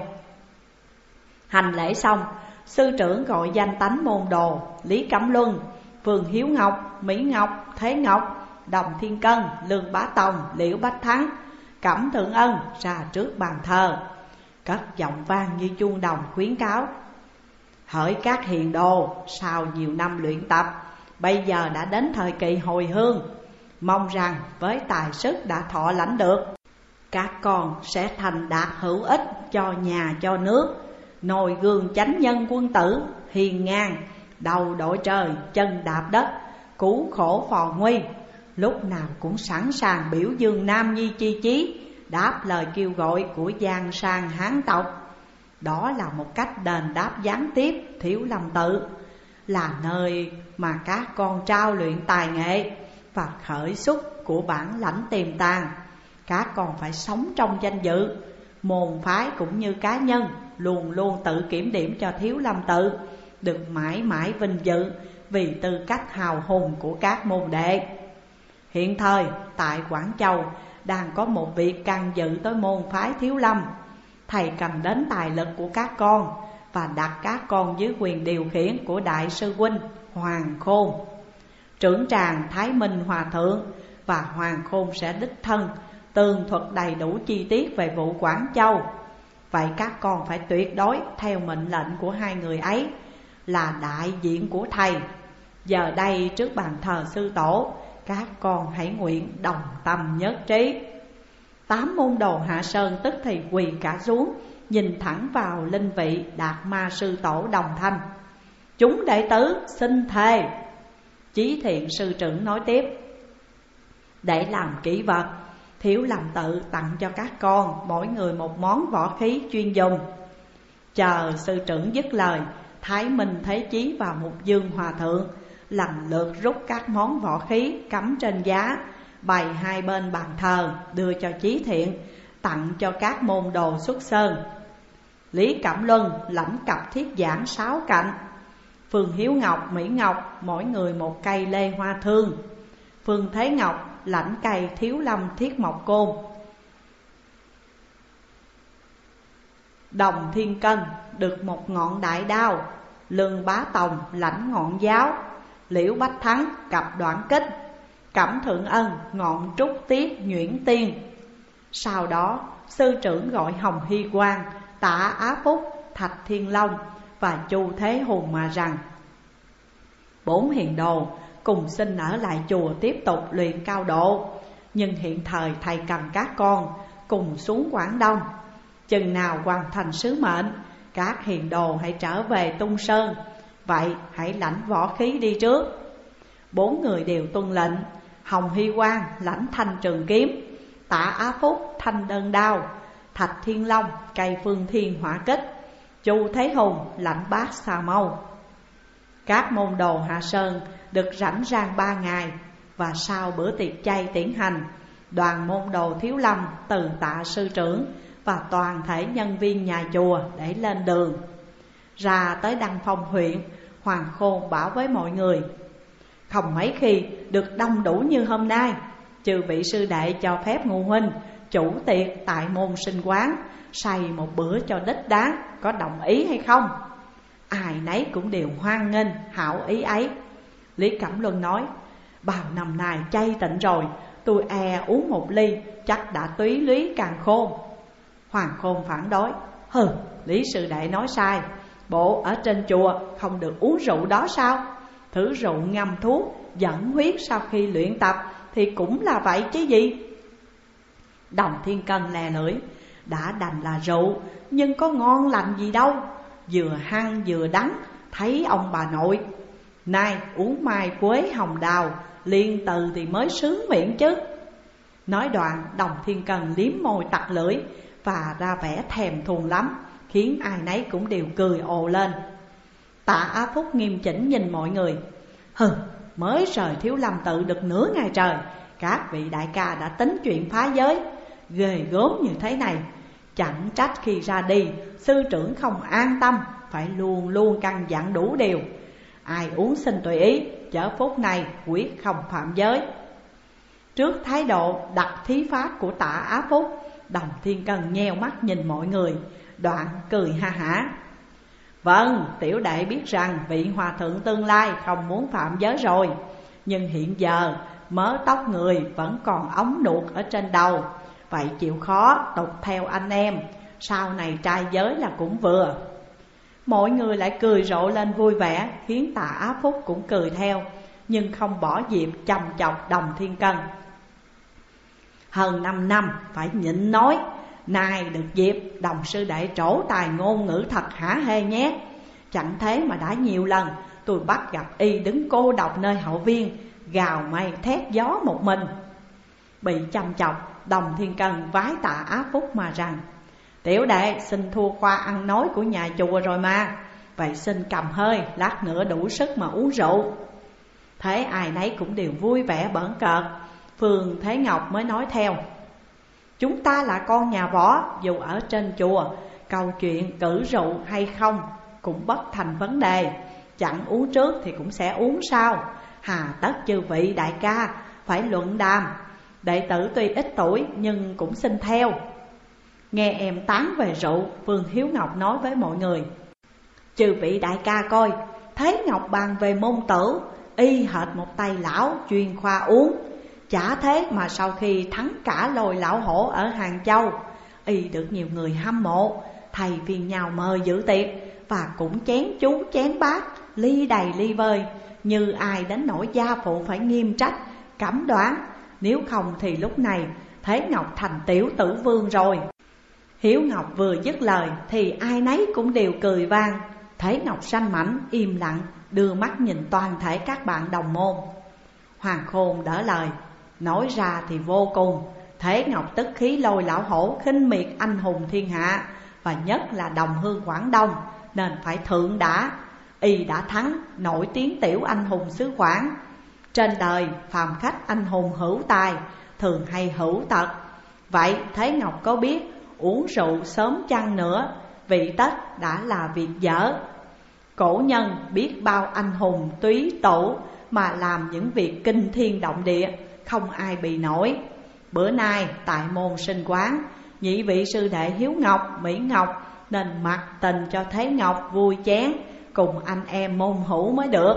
Hành lễ xong, sư trưởng gọi danh tánh môn đồ Lý Cẩm Luân, Phương Hiếu Ngọc, Mỹ Ngọc, Thế Ngọc, Đồng Thiên Cân, Lương Bá Tòng, Liễu Bách Thắng, Cẩm Thượng Ân ra trước bàn thờ, cất giọng vang như chuông đồng khuyến cáo: hỡi các hiền đồ, sau nhiều năm luyện tập, bây giờ đã đến thời kỳ hồi hương. Mong rằng với tài sức đã thọ lãnh được, các con sẽ thành đạt hữu ích cho nhà cho nước, nồi gương chánh nhân quân tử, hiền ngang, đầu đội trời, chân đạp đất, cứu khổ phò nguy, lúc nào cũng sẵn sàng biểu dương nam nhi chi chí, đáp lời kêu gọi của giang sang Hán tộc. Đó là một cách đền đáp gián tiếp Thiếu Lâm Tự, là nơi mà các con trao luyện tài nghệ và khởi xuất của bản lãnh tiềm tàng. Các con phải sống trong danh dự, môn phái cũng như cá nhân luôn luôn tự kiểm điểm cho Thiếu Lâm Tự được mãi mãi vinh dự vì tư cách hào hùng của các môn đệ. Hiện thời tại Quảng Châu đang có một việc can dự tới môn phái Thiếu Lâm. Thầy cần đến tài lực của các con và đặt các con dưới quyền điều khiển của đại sư huynh Hoàng Khôn. Trưởng tràng Thái Minh Hòa Thượng và Hoàng Khôn sẽ đích thân tường thuật đầy đủ chi tiết về vụ Quảng Châu. Vậy các con phải tuyệt đối theo mệnh lệnh của hai người ấy, là đại diện của thầy. Giờ đây trước bàn thờ sư tổ, các con hãy nguyện đồng tâm nhất trí. 8 môn đồ Hạ Sơn tức thì quỳ cả xuống, nhìn thẳng vào linh vị Đạt Ma sư tổ đồng thanh: chúng đệ tử xin thề. Chí Thiện sư trưởng nói tiếp: để làm kỷ vật, Thiếu Lâm Tự tặng cho các con mỗi người một món võ khí chuyên dùng. Chờ sư trưởng dứt lời, Thái Minh Thế Chí và Mục Dương Hòa Thượng lần lượt rút các món võ khí cắm trên giá, bày hai bên bàn thờ đưa cho Chí Thiện, tặng cho các môn đồ xuất sơn. Lý Cẩm Luân lãnh cặp thiết giảng 6 cạnh, Phương Hiếu Ngọc, Mỹ Ngọc mỗi người một cây lê hoa thương, Phương Thế Ngọc lãnh cây Thiếu Lâm thiết mộc côn, Đồng Thiên Cân được một ngọn đại đao, Lương Bá Tòng lãnh ngọn giáo, Liễu Bách Thắng cặp đoạn kích, Cẩm Thượng Ân ngọn trúc tiết nhuyễn tiên. Sau đó sư trưởng gọi Hồng Hy Quang, Tạ Á Phúc, Thạch Thiên Long và Chu Thế Hùng mà rằng: 4 hiền đồ cùng xin ở lại chùa tiếp tục luyện cao độ, nhưng hiện thời thầy cần các con cùng xuống Quảng Đông. Chừng nào hoàn thành sứ mệnh, các hiền đồ hãy trở về Tung Sơn. Vậy hãy lãnh võ khí đi trước. 4 người đều tuân lệnh. Hồng Hy Quang lãnh thanh trường kiếm, Tạ Á Phúc thanh đơn đao, Thạch Thiên Long cây phương thiên hỏa kích, Chu Thế Hùng lãnh bát xà mâu. Các môn đồ Hạ Sơn được rảnh rang 3 ngày, và sau bữa tiệc chay tiễn hành, đoàn môn đồ Thiếu Lâm từ tạ sư trưởng và toàn thể nhân viên nhà chùa để lên đường. Ra tới Đăng Phong huyện, Hoàng Khôn bảo với mọi người: không mấy khi được đông đủ như hôm nay, chư vị sư đệ cho phép ngũ huynh chủ tiệc tại môn sinh quán xây một bữa cho đích đáng, có đồng ý hay không? Ai nấy cũng đều hoan nghênh hảo ý ấy. Lý Cẩm Luân nói: bao năm nay chay tịnh rồi, tôi uống một ly chắc đã túy lúy càng khôn. Hoàng Khôn phản đối: hừ, Lý sư đệ nói sai, bộ ở trên chùa không được uống rượu đó sao? Thứ rượu ngâm thuốc dẫn huyết sau khi luyện tập thì cũng là vậy chứ gì. Đồng Thiên Cân lè lưỡi: đã đành là rượu, nhưng có ngon lành gì đâu, vừa hăng vừa đắng, thấy ông bà nội. Nay uống mai quế hồng đào liên từ thì mới sướng miệng chứ. Nói đoạn, Đồng Thiên Cân liếm môi tặc lưỡi và ra vẻ thèm thuồng lắm, khiến ai nấy cũng đều cười ồ lên. Tạ Á Phúc nghiêm chỉnh nhìn mọi người: hừ, mới rời Thiếu Lâm Tự được nửa ngày trời, các vị đại ca đã tính chuyện phá giới, ghê gớm như thế này. Chẳng trách khi ra đi, sư trưởng không an tâm, phải luôn luôn căn dặn đủ điều. Ai uống xin tùy ý, chớ phút này quyết không phạm giới. Trước thái độ đặt thí pháp của Tạ Á Phúc, Đồng Thiên Cân nheo mắt nhìn mọi người, đoạn cười ha hả. Vâng, tiểu đệ biết rằng vị hòa thượng tương lai không muốn phạm giới rồi, nhưng hiện giờ mớ tóc người vẫn còn ống nuột ở trên đầu. Vậy chịu khó tục theo anh em, sau này trai giới là cũng vừa. Mọi người lại cười rộ lên vui vẻ, khiến Tạ Á Phúc cũng cười theo, nhưng không bỏ dịp chồng chọc Đồng Thiên Cân. Hơn 5 năm phải nhịn nói, nay được dịp Đồng sư đệ trổ tài ngôn ngữ thật hả hê nhé. Chẳng thế mà đã nhiều lần tôi bắt gặp y đứng cô độc nơi hậu viên, gào mây thét gió một mình. Bị chăm chọc, Đồng Thiên Cân vái Tạ Á Phúc mà rằng: tiểu đệ xin thua khoa ăn nói của nhà chùa rồi mà, vậy xin cầm hơi, lát nữa đủ sức mà uống rượu. Thế ai nấy cũng đều vui vẻ bỡn cợt. Phương Thế Ngọc mới nói theo: chúng ta là con nhà võ, dù ở trên chùa, câu chuyện cử rượu hay không cũng bất thành vấn đề. Chẳng uống trước thì cũng sẽ uống sau, hà tất chư vị đại ca phải luận đàm. Đệ tử tuy ít tuổi nhưng cũng xin theo. Nghe em tán về rượu, Phương Hiếu Ngọc nói với mọi người: chư vị đại ca coi, Thế Ngọc bàn về môn tử, y hệt một tay lão chuyên khoa uống. Chả thế mà sau khi thắng cả Lôi Lão Hổ ở Hàng Châu, y được nhiều người hâm mộ, thầy phiền nhau mời dự tiệc, và cũng chén chú chén bát, ly đầy ly vơi, như ai đến nỗi gia phụ phải nghiêm trách, cấm đoán. Nếu không thì lúc này Thế Ngọc thành tiểu tử vương rồi. Hiếu Ngọc vừa dứt lời thì ai nấy cũng đều cười vang. Thế Ngọc sanh mảnh im lặng, đưa mắt nhìn toàn thể các bạn đồng môn. Hoàng Khôn đỡ lời, nói ra thì vô cùng. Thế Ngọc tức khí Lôi Lão Hổ khinh miệt anh hùng thiên hạ, và nhất là đồng hương Quảng Đông, nên phải thượng đã. Y đã thắng nổi tiếng tiểu anh hùng xứ Quảng. Trên đời phàm khách anh hùng hữu tài, thường hay hữu tật. Vậy Thế Ngọc có biết uống rượu sớm chăng nữa, vị tất đã là việc dở. Cổ nhân biết bao anh hùng túy tổ mà làm những việc kinh thiên động địa, không ai bị nổi. Bữa nay tại môn sinh quán, nhị vị sư đệ Hiếu Ngọc, Mỹ Ngọc nên mặc tình cho Thế Ngọc vui chén, cùng anh em môn hữu mới được.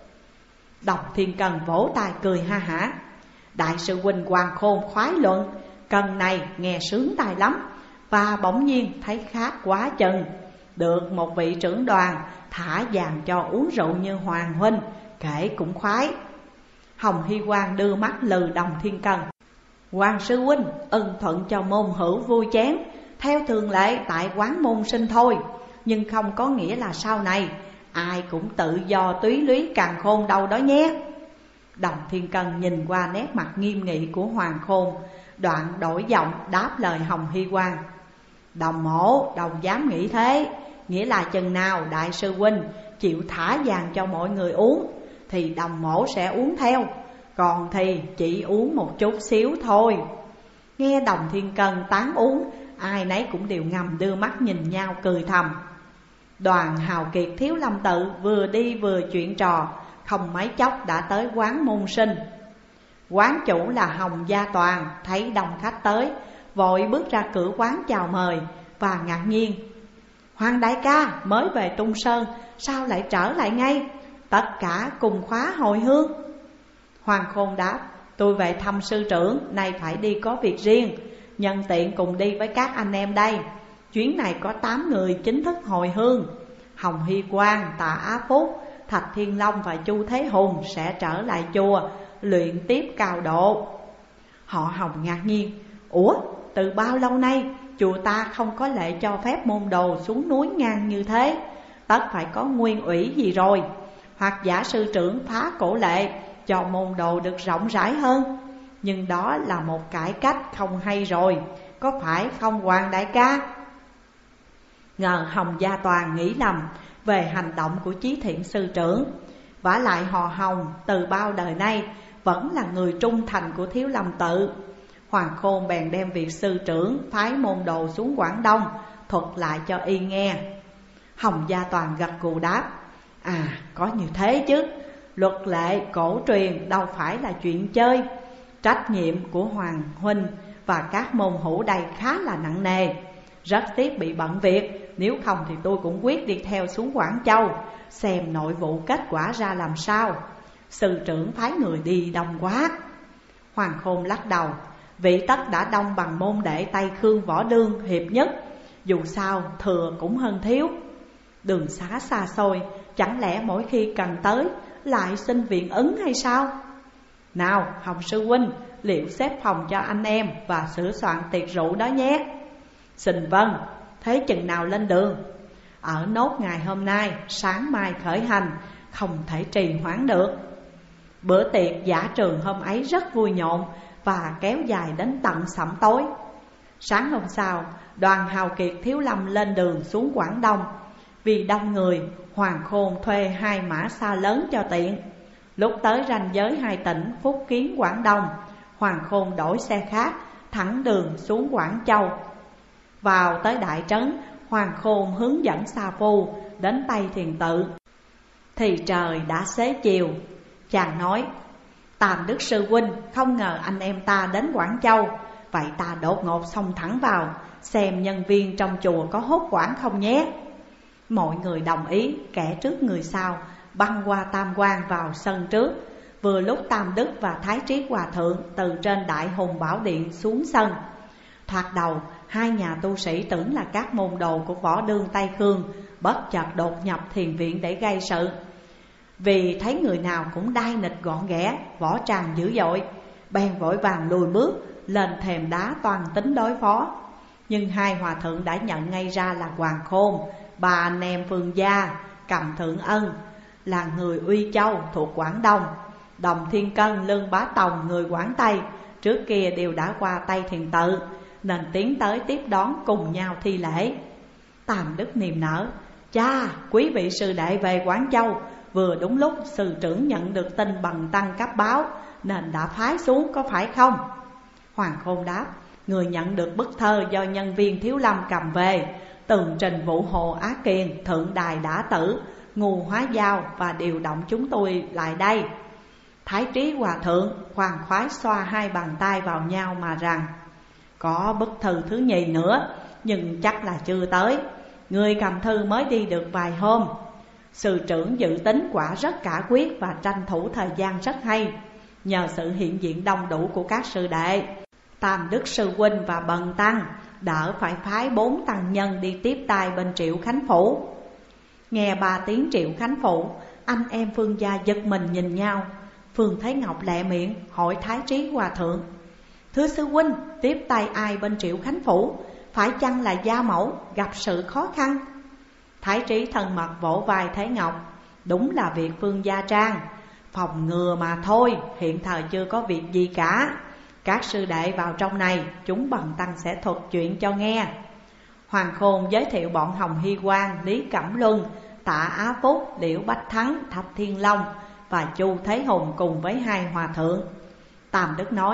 Đồng Thiên Cân vỗ tay cười ha hả: đại sư huynh Hoàng Khôn khoái luận, cần này nghe sướng tai lắm. Và bỗng nhiên thấy khác quá chừng, được một vị trưởng đoàn thả vàng cho uống rượu như Hoàng huynh, kể cũng khoái. Hồng Hy Quang đưa mắt lừ Đồng Thiên Cân: Hoàng sư huynh ân thuận cho môn hữu vui chén, theo thường lệ tại quán môn sinh thôi, nhưng không có nghĩa là sau này ai cũng tự do túy lúy càn khôn đâu đó nhé. Đồng Thiên Cân nhìn qua nét mặt nghiêm nghị của Hoàng Khôn, đoạn đổi giọng đáp lời Hồng Hy Quang: đồng mổ đồng dám nghĩ thế, nghĩa là chừng nào đại sư huynh chịu thả vàng cho mọi người uống thì đồng mổ sẽ uống theo, còn thì chỉ uống một chút xíu thôi. Nghe Đồng Thiên Cân tán uống, ai nấy cũng đều ngầm đưa mắt nhìn nhau cười thầm. Đoàn hào kiệt Thiếu Lâm Tự vừa đi vừa chuyện trò, không mấy chốc đã tới quán môn sinh. Quán chủ là Hồng Gia Toàn thấy đông khách tới, vội bước ra cửa quán chào mời và ngạc nhiên: Hoàng đại ca mới về Tung Sơn, sao lại trở lại ngay? Tất cả cùng khóa hồi hương. Hoàng Khôn đáp: tôi về thăm sư trưởng, nay phải đi có việc riêng, nhân tiện cùng đi với các anh em đây. Chuyến này có 8 người chính thức hồi hương. Hồng Hy Quang, Tạ Á Phúc, Thạch Thiên Long và Chu Thế Hùng sẽ trở lại chùa luyện tiếp cao độ. Họ Hồng ngạc nhiên: ủa, từ bao lâu nay chùa ta không có lệ cho phép môn đồ xuống núi ngang như thế? Tất phải có nguyên ủy gì rồi, hoặc giả sư trưởng phá cổ lệ cho môn đồ được rộng rãi hơn. Nhưng đó là một cải cách không hay rồi, có phải không Hoàng đại ca? Ngờ Hồng Gia Toàn nghĩ lầm về hành động của Chí Thiện sư trưởng. Vả lại họ Hồng từ bao đời nay vẫn là người trung thành của Thiếu Lâm Tự. Hoàng Khôn bèn đem việc sư trưởng phái môn đồ xuống Quảng Đông thuật lại cho y nghe. Hồng Gia Toàn gật gù đáp: à, có như thế chứ, luật lệ cổ truyền đâu phải là chuyện chơi. Trách nhiệm của Hoàng huynh và các môn hữu đây khá là nặng nề. Rất tiếc bị bận việc, nếu không thì tôi cũng quyết đi theo xuống Quảng Châu, xem nội vụ kết quả ra làm sao. Sư trưởng phái người đi đông quá. Hoàng Khôn lắc đầu, vị tất đã đông bằng môn đệ Tây Khương Võ Đương hiệp nhất, dù sao thừa cũng hơn thiếu. Đường xá xa xôi, chẳng lẽ mỗi khi cần tới lại xin viện ứng hay sao? Nào Hồng sư huynh, liệu xếp phòng cho anh em và sửa soạn tiệc rượu đó nhé. Xin vâng, thế chừng nào lên đường? Ở nốt ngày hôm nay, sáng mai khởi hành, không thể trì hoãn được. Bữa tiệc dã trường hôm ấy rất vui nhộn và kéo dài đến tận sẩm tối. Sáng hôm sau, đoàn hào kiệt Thiếu Lâm lên đường xuống Quảng Đông. Vì đông người, Hoàng Khôn thuê 2 mã xa lớn cho tiện. Lúc tới ranh giới 2 tỉnh Phúc Kiến, Quảng Đông, Hoàng Khôn đổi xe khác, thẳng đường xuống Quảng Châu. Vào tới đại trấn, Hoàng Khôn hướng dẫn Sa Phu đến Tây Thiền Tự. Thì trời đã xế chiều. Chàng nói, Tam Đức sư huynh, không ngờ anh em ta đến Quảng Châu. Vậy ta đột ngột xông thẳng vào, xem nhân viên trong chùa có hốt quản không nhé. Mọi người đồng ý, kẻ trước người sau, băng qua tam quan vào sân trước. Vừa lúc Tam Đức và Thái Trí Hòa Thượng từ trên Đại Hùng Bảo Điện xuống sân. Thoạt đầu, 2 nhà tu sĩ tưởng là các môn đồ của Võ Đương Tây Khương bất chợt đột nhập thiền viện để gây sự. Vì thấy người nào cũng đai nịch gọn ghẽ, võ trang dữ dội, bèn vội vàng lùi bước lên thềm đá toàn tính đối phó. Nhưng 2 hòa thượng đã nhận ngay ra là Hoàng Khôn, 3 anh em Phương Gia, Cầm Thượng Ân là người Uy Châu thuộc Quảng Đông, Đồng Thiên Cân, Lương Bá Tòng người Quảng Tây trước kia đều đã qua Tây Thiền Tự, nên tiến tới tiếp đón cùng nhau thi lễ. Tam Đức niềm nở, cha, quý vị sư đệ về Quảng Châu, vừa đúng lúc sư trưởng nhận được tin bần tăng cấp báo nên đã phái xuống, có phải không? Hoàng Khôn đáp, người nhận được bức thơ do nhân viên Thiếu Lâm cầm về, tường trình vụ Hồ Á Kiền, Thượng Đài đã tử, Ngu Hóa Giao và điều động chúng tôi lại đây. Thái Trí Hòa Thượng khoan khoái xoa 2 bàn tay vào nhau mà rằng, có bức thư thứ nhì nữa, nhưng chắc là chưa tới. Người cầm thư mới đi được vài hôm. Sư trưởng dự tính quả rất cả quyết và tranh thủ thời gian rất hay. Nhờ sự hiện diện đông đủ của các sư đệ, Tam Đức sư huynh và bần tăng đỡ phải phái 4 tăng nhân đi tiếp tay bên Triệu Khánh Phủ. Nghe 3 tiếng Triệu Khánh Phủ, anh em Phương Gia giật mình nhìn nhau. Phương Thái Ngọc lẹ miệng hỏi Thái Trí Hòa Thượng, thưa sư huynh, tiếp tay ai bên Triệu Khánh Phủ? Phải chăng là gia mẫu gặp sự khó khăn? Thái Trí thân mật vỗ vai Thái Ngọc, đúng là việc Phương gia trang, phòng ngừa mà thôi, hiện thời chưa có việc gì cả. Các sư đệ vào trong này, chúng bần tăng sẽ thuật chuyện cho nghe. Hoàng Khôn giới thiệu bọn Hồng Hy Quang, Lý Cẩm Luân, Tạ Á Phúc, Liễu Bách Thắng, Thạch Thiên Long và Chu Thế Hùng cùng với 2 hòa thượng. Tam Đức nói,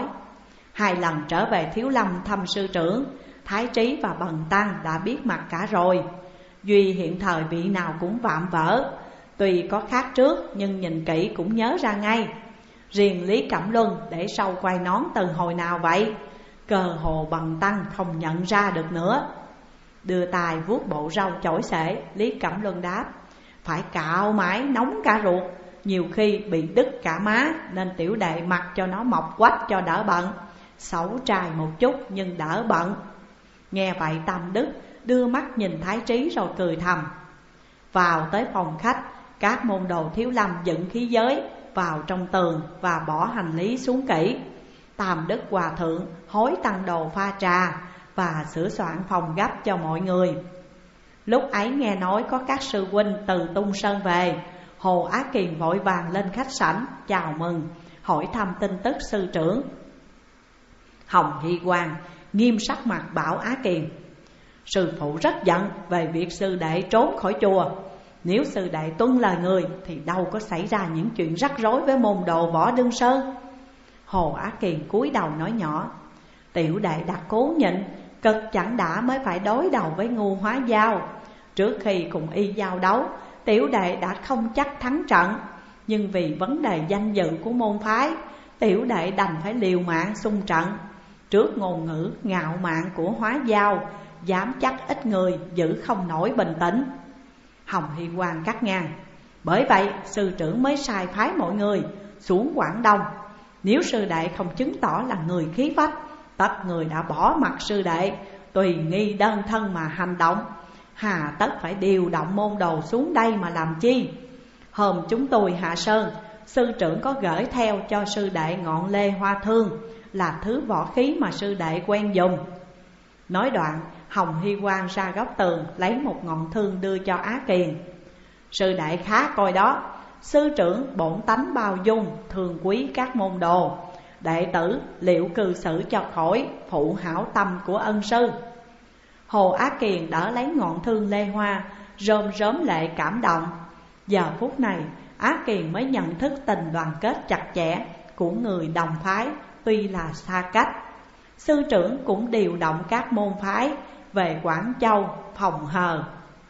2 lần trở về Thiếu Lâm thăm sư trưởng, Thái Trí và bần tăng đã biết mặt cả rồi. Duy hiện thời vị nào cũng vạm vỡ, tuy có khác trước nhưng nhìn kỹ cũng nhớ ra ngay. Riêng Lý Cẩm Luân để sâu quay nón từ hồi nào vậy? Cơ hồ bần tăng không nhận ra được nữa. Đưa tài vuốt bộ râu chổi xể, Lý Cẩm Luân đáp, phải cạo mãi nóng cả ruột, nhiều khi bị đứt cả má, nên tiểu đệ mặc cho nó mọc quách cho đỡ bận. Xấu trai một chút nhưng đỡ bận. Nghe vậy Tam Đức đưa mắt nhìn Thái Trí rồi cười thầm. Vào tới phòng khách, các môn đồ Thiếu Lâm dựng khí giới vào trong tường và bỏ hành lý xuống kỹ. Tam Đức Hòa Thượng hối tăng đồ pha trà và sửa soạn phòng gấp cho mọi người. Lúc ấy nghe nói có các sư huynh từ Tung Sơn về, Hồ Á Kiền vội vàng lên khách sảnh chào mừng, hỏi thăm tin tức sư trưởng. Hồng Hy Quang nghiêm sắc mặt bảo Á Kiền, sư phụ rất giận về việc sư đệ trốn khỏi chùa. Nếu sư đệ tuân lời người thì đâu có xảy ra những chuyện rắc rối với môn đồ Võ Đương Sơn. Hồ Á Kiền cúi đầu nói nhỏ, tiểu đệ đặt cố nhịn, cực chẳng đã mới phải đối đầu với Ngu Hóa Giao. Trước khi cùng y giao đấu, tiểu đệ đã không chắc thắng trận, nhưng vì vấn đề danh dự của môn phái, tiểu đệ đành phải liều mạng xung trận. Trước ngôn ngữ ngạo mạn của Hóa Giao, dám chắc ít người giữ không nổi bình tĩnh. Hồng Hy Quang cắt ngang: bởi vậy sư trưởng mới sai phái mọi người xuống Quảng Đông. Nếu sư đệ không chứng tỏ là người khí phách, tất người đã bỏ mặt sư đệ, tùy nghi đơn thân mà hành động. Hà tất phải điều động môn đồ xuống đây mà làm chi? Hôm chúng tôi hạ sơn, sư trưởng có gửi theo cho sư đệ ngọn lê hoa thương, là thứ võ khí mà sư đệ quen dùng. Nói đoạn, Hồng Hy Quang ra góc tường lấy một ngọn thương đưa cho Á Kiền. Sư đệ khá coi đó, sư trưởng bổn tánh bao dung, thường quý các môn đồ. Đệ tử liệu cư xử cho khỏi phụ hảo tâm của ân sư. Hồ Á Kiền đỡ lấy ngọn thương lê hoa, rơm rớm lệ cảm động. Giờ phút này Á Kiền mới nhận thức tình đoàn kết chặt chẽ của người đồng phái, tuy là xa cách. Sư trưởng cũng điều động các môn phái về Quảng Châu phòng hờ.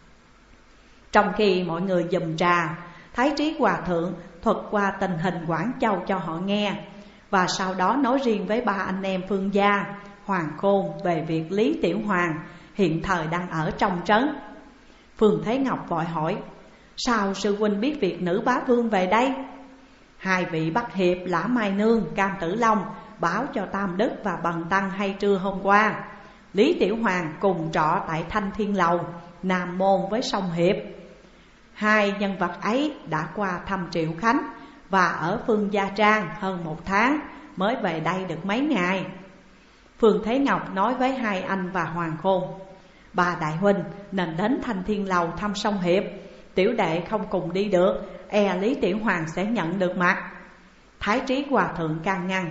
Trong khi mọi người dùm trà, Thái Trí Hòa Thượng thuật qua tình hình Quảng Châu cho họ nghe, và sau đó nói riêng với ba anh em Phương Gia, Hoàng Khôn về việc Lý Tiểu Hoàng hiện thời đang ở trong trấn. Phương Thế Ngọc vội hỏi: sao sư huynh biết việc nữ bá vương về đây? Hai vị Bắc Hiệp Lã Mai Nương, Cam Tử Long báo cho Tam Đức và Bần Tăng hay trưa hôm qua, Lý Tiểu Hoàng cùng trọ tại Thanh Thiên Lầu, Nam Môn với Sông Hiệp. Hai nhân vật ấy đã qua thăm Triệu Khánh và ở Phương Gia Trang hơn 1 tháng, mới về đây được mấy ngày. Phương Thế Ngọc nói với hai anh và Hoàng Khôn: bà đại huynh nên đến Thanh Thiên Lầu thăm Sông Hiệp, tiểu đệ không cùng đi được, e Lý Tiểu Hoàng sẽ nhận được mặt. Thái Trí Hòa Thượng can ngăn: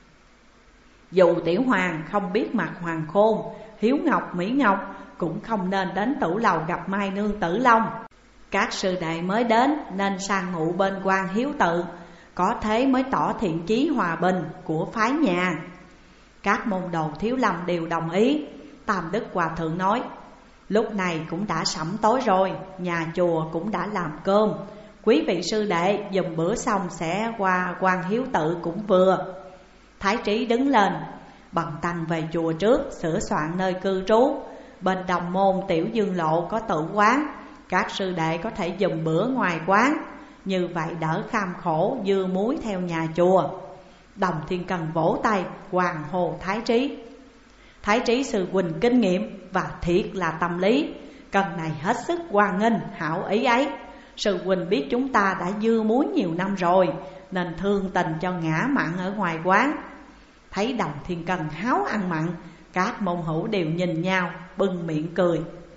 dù Tiểu Hoàng không biết mặt Hoàng Khôn, Hiếu Ngọc, Mỹ Ngọc, cũng không nên đến Tử Lầu gặp Mai Nương Tử Long. Các sư đệ mới đến nên sang ngụ bên quan Hiếu Tự, có thế mới tỏ thiện chí hòa bình của phái nhà. Các môn đồ Thiếu Lâm đều đồng ý. Tam Đức Hòa Thượng nói: lúc này cũng đã sẩm tối rồi, nhà chùa cũng đã làm cơm, quý vị sư đệ dùm bữa xong sẽ qua quan Hiếu Tự cũng vừa. Thái Trí đứng lên: Bần Tăng về chùa trước sửa soạn nơi cư trú. Bên Đồng Môn Tiểu Dương Lộ có tự quán, các sư đệ có thể dùm bữa ngoài quán, như vậy đỡ kham khổ dưa muối theo nhà chùa. Đồng Thiên Cần vỗ tay hoàng hồ Thái Trí: Thái Trí sư huynh kinh nghiệm và thiệt là tâm lý, cần này hết sức hoan nghênh hảo ý ấy. Sư huynh biết chúng ta đã dưa muối nhiều năm rồi, nên thương tình cho ngã mặn ở ngoài quán. Thấy Đồng Thiên Cần háo ăn mặn, các môn hữu đều nhìn nhau bưng miệng cười.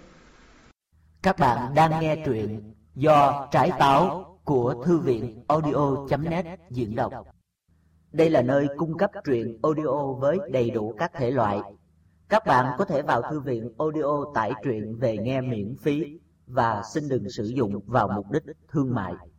Các bạn đang nghe truyện do Trái Táo của Thư viện audio.net diễn đọc. Đây là nơi cung cấp truyện audio với đầy đủ các thể loại. Các bạn có thể vào thư viện audio tải truyện về nghe miễn phí và xin đừng sử dụng vào mục đích thương mại.